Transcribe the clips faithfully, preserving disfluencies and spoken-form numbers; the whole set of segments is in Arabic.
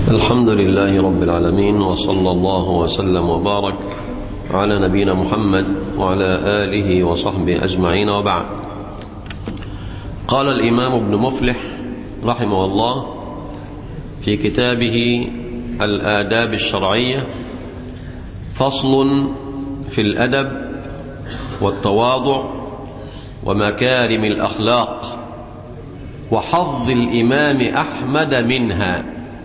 الحمد لله رب العالمين، وصلى الله وسلم وبارك على نبينا محمد وعلى آله وصحبه أجمعين، وبعد. قال الإمام ابن مفلح رحمه الله في كتابه الآداب الشرعية: فصل في الأدب والتواضع ومكارم الأخلاق وحظ الإمام أحمد منها.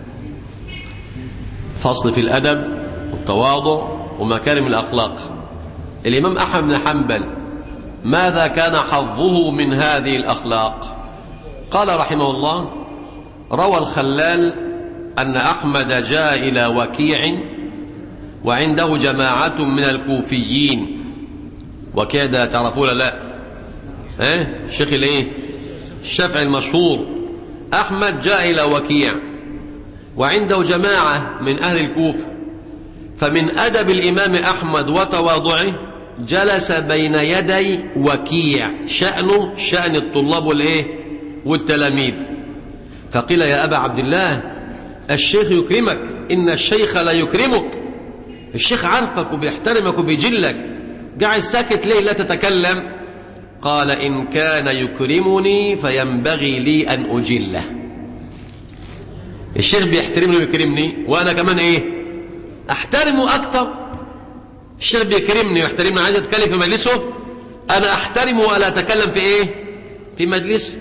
فصل في الأدب والتواضع ومكارم الأخلاق. الإمام أحمد بن حنبل ماذا كان حظه من هذه الأخلاق؟ قال رحمه الله: روى الخلال أن أحمد جاء إلى وكيع وعنده جماعة من الكوفيين. وكيع ده تعرفوه لا؟ ايه الشيخ الايه الشافعي المشهور. أحمد جاء إلى وكيع وعنده جماعة من أهل الكوفة، فمن أدب الإمام أحمد وتواضعه جلس بين يدي وكيع، شأنه شأن الطلاب والإيه والتلاميذ. فقيل: يا أبا عبد الله، الشيخ يكرمك، إن الشيخ لا يكرمك. الشيخ عارفك وبيحترمك وبيجلك، قاعد ساكت ليه لا تتكلم؟ قال: إن كان يكرمني فينبغي لي أن أجله. الشيخ بيحترمني ويكرمني، وأنا كمان إيه أحترمه أكتر. الشيخ بيكرمني ويحترمني، عايز أتكلم في مجلسه، أنا أحترمه ولا أتكلم في إيه في مجلسه.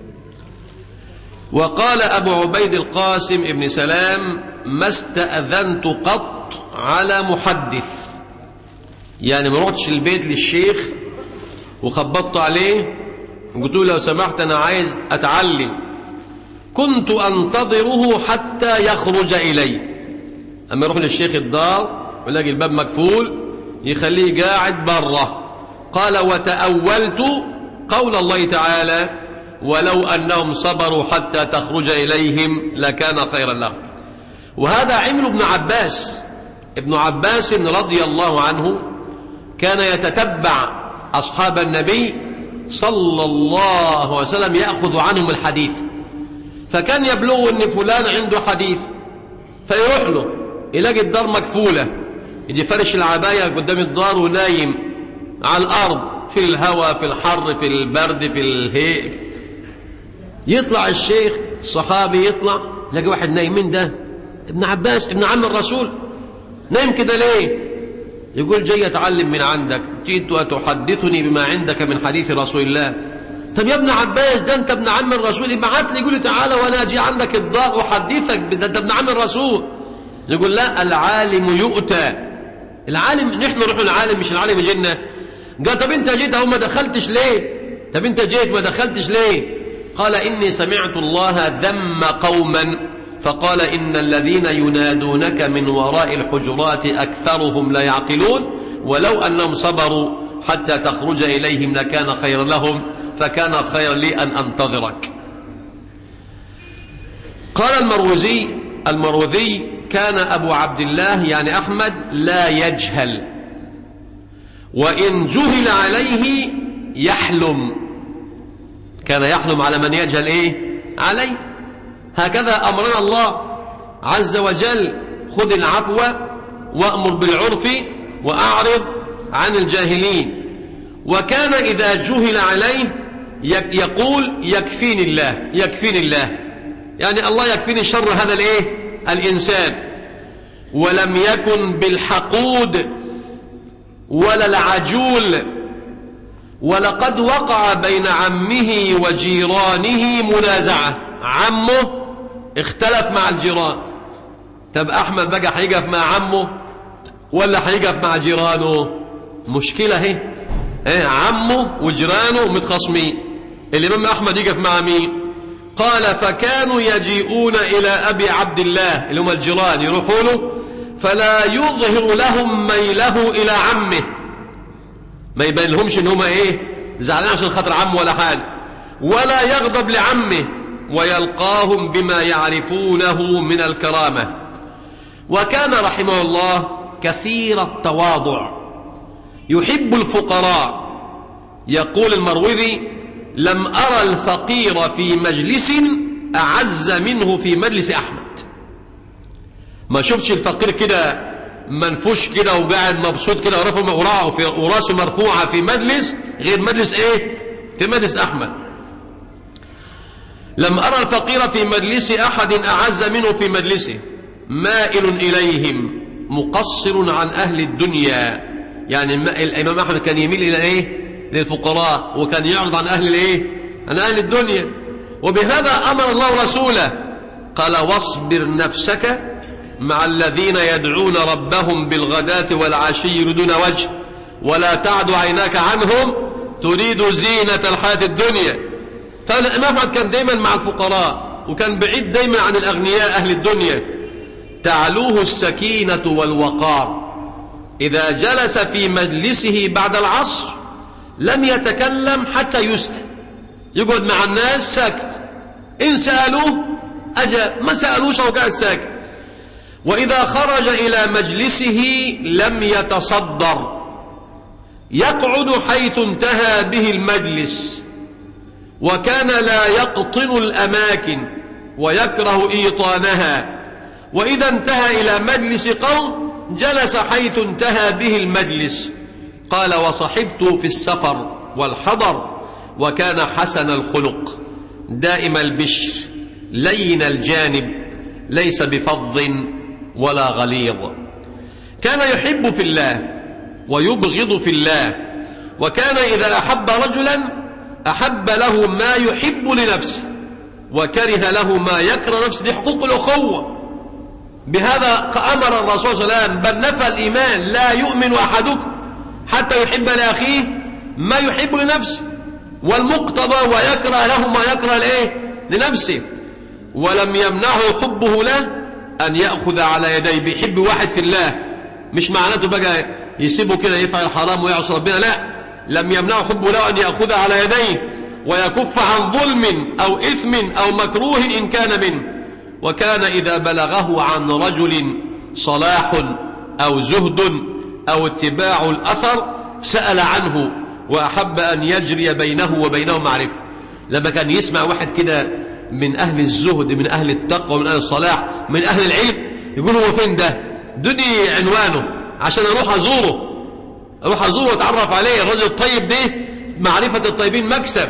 وقال أبو عبيد القاسم ابن سلام: ما استأذنت قط على محدث. يعني ما رحتش البيت للشيخ وخبطت عليه وقلت له: لو سمحت أنا عايز أتعلم، كنت أنتظره حتى يخرج إلي. أما يروح للشيخ الدار ويلاقي الباب مقفول يخليه قاعد بره. قال: وتأولت قول الله تعالى: ولو أنهم صبروا حتى تخرج إليهم لكان خيرا لهم. وهذا عمل ابن عباس. ابن عباس رضي الله عنه كان يتتبع أصحاب النبي صلى الله عليه وسلم يأخذ عنهم الحديث، فكان يبلغ أن فلان عنده حديث، فيروح له يلاقي الدار مكفولة، يجي فرش العباية قدام الدار ونايم على الأرض في الهواء في الحر في البرد في الهيء. يطلع الشيخ الصحابي يطلع يلاقي واحد نايم. من ده؟ ابن عباس ابن عم الرسول. نايم كده ليه؟ يقول: جاي أتعلم من عندك، جئت وتحدثني بما عندك من حديث رسول الله. طب يا ابن عباس، ده انت ابن عم الرسول، ابعت لي يقول لي تعالى وانا اجي عندك الدار احدثك، ده انت ابن عم الرسول. يقول: لا، العالم يؤتى. العالم نحن نروح للعالم، مش العالم يجينا. قال: طب انت جيت اهو ما دخلتش ليه؟ طب انت جيت ما دخلتش ليه؟ قال: اني سمعت الله ذم قوما فقال: ان الذين ينادونك من وراء الحجرات اكثرهم لا يعقلون، ولو انهم صبروا حتى تخرج اليهم لكان خيرا لهم، فكان خيرا لي أن أنتظرك. قال المروزي المروذي: كان أبو عبد الله يعني أحمد لا يجهل، وإن جهل عليه يحلم. كان يحلم على من يجهل إيه عليه. هكذا أمرنا الله عز وجل: خذ العفو وأمر بالعرف وأعرض عن الجاهلين. وكان إذا جهل عليه يقول: يكفيني الله يكفيني الله، يعني الله يكفيني شر هذا الايه الإنسان. ولم يكن بالحقود ولا العجول. ولقد وقع بين عمه وجيرانه منازعة. عمه اختلف مع الجيران. طب أحمد بقى هيقف مع عمه ولا هيقف مع جيرانه؟ مشكلة هي ايه عمه وجيرانه متخاصمين، الإمام أحمد يقف مع مين؟ قال: فكانوا يجيئون إلى أبي عبد الله اللي هم الجيران، يروحوا له فلا يظهر لهم ميله إلى عمه، ما يبين لهمش إن هم إيه زعلان عشان خاطر عمه ولا حاجة، ولا يغضب لعمه، ويلقاهم بما يعرفونه من الكرامة. وكان رحمه الله كثير التواضع، يحب الفقراء. يقول المروذي: لم أرى الفقير في مجلس أعز منه في مجلس أحمد. ما شفتش الفقير كده منفوش كده وقاعد مبسوط كده وراسه مرفوعة في مجلس غير مجلس ايه؟ في مجلس أحمد. لم أرى الفقير في مجلس أحد أعز منه في مجلسه، مائل إليهم مقصر عن أهل الدنيا. يعني الإمام أحمد كان يميل إلى إيه؟ للفقراء، وكان يعرض عن أهل الإيه؟ عن أهل الدنيا. وبهذا أمر الله رسوله قال واصبر نفسك مع الذين يدعون ربهم بالغداة والعشي يريدون وجه ولا تعد عيناك عنهم تريد زينة الحياة الدنيا. فالإمام أحمد كان دايما مع الفقراء، وكان بعيد دايما عن الأغنياء أهل الدنيا. تعلوه السكينة والوقار. إذا جلس في مجلسه بعد العصر لم يتكلم حتى يسأل، يقعد مع الناس ساكت، إن سألوه أجاب، ما سألوش أو قاعد ساكت. وإذا خرج إلى مجلسه لم يتصدر، يقعد حيث انتهى به المجلس، وكان لا يقطن الأماكن ويكره إيطانها. وإذا انتهى إلى مجلس قوم جلس حيث انتهى به المجلس. قال وصحبت في السفر والحضر، وكان حسن الخلق دائم البشر لين الجانب ليس بفظ ولا غليظ. كان يحب في الله ويبغض في الله، وكان إذا أحب رجلا أحب له ما يحب لنفسه وكره له ما يكره نفسه. دي حقوق الأخوة. بهذا أمر الرسول صلى الله عليه وسلم بل نفى الإيمان، لا يؤمن أحدكم حتى يحب لأخيه ما يحب لنفسه، والمقتضى ويكره له ما يكره لإيه؟ لنفسه. ولم يمنعه حبه له أن يأخذ على يديه. بيحب واحد في الله، مش معناته بقى يسيبه كده يفعل الحرام ويعصي ربنا، لا، لم يمنعه حبه له أن يأخذ على يديه ويكف عن ظلم أو إثم أو مكروه إن كان منه. وكان إذا بلغه عن رجل صلاح أو زهد أو اتباع الأثر سأل عنه، وأحب أن يجري بينه وبينه معرفة. لما كان يسمع واحد كده من أهل الزهد، من أهل التقوى، من أهل الصلاح، من أهل العلم، يقول هو فين ده؟ دني عنوانه عشان أروح أزوره، أروح أزوره وأتعرف عليه. الرجل الطيب ده معرفة الطيبين مكسب.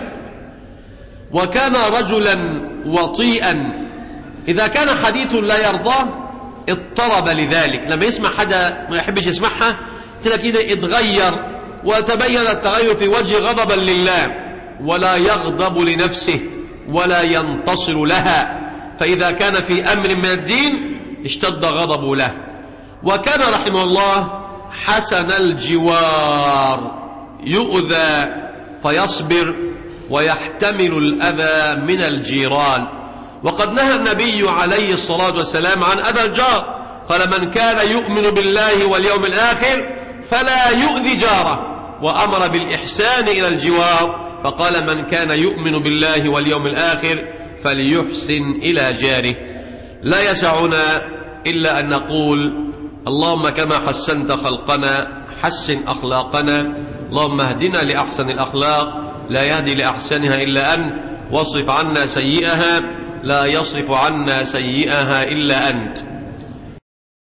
وكان رجلا وطيئا، إذا كان حديث لا يرضاه اضطرب لذلك. لما يسمع حاجة ما يحبش يسمعها تلاقي كده اتغير، وتبين التغير في وجه غضبا لله، ولا يغضب لنفسه ولا ينتصر لها. فإذا كان في أمر من الدين اشتد غضبه له. وكان رحمه الله حسن الجوار، يؤذى فيصبر ويحتمل الأذى من الجيران. وقد نهى النبي عليه الصلاة والسلام عن أذى الجار، قال من كان يؤمن بالله واليوم الآخر فلا يؤذي جاره. وأمر بالإحسان إلى الجوار، فقال من كان يؤمن بالله واليوم الآخر فليحسن إلى جاره. لا يسعنا إلا أن نقول اللهم كما حسنت خلقنا حسن أخلاقنا، اللهم اهدنا لأحسن الأخلاق لا يهدي لأحسنها إلا أنت، واصرف عنا سيئها لا يصرف عنا سيئها إلا أنت.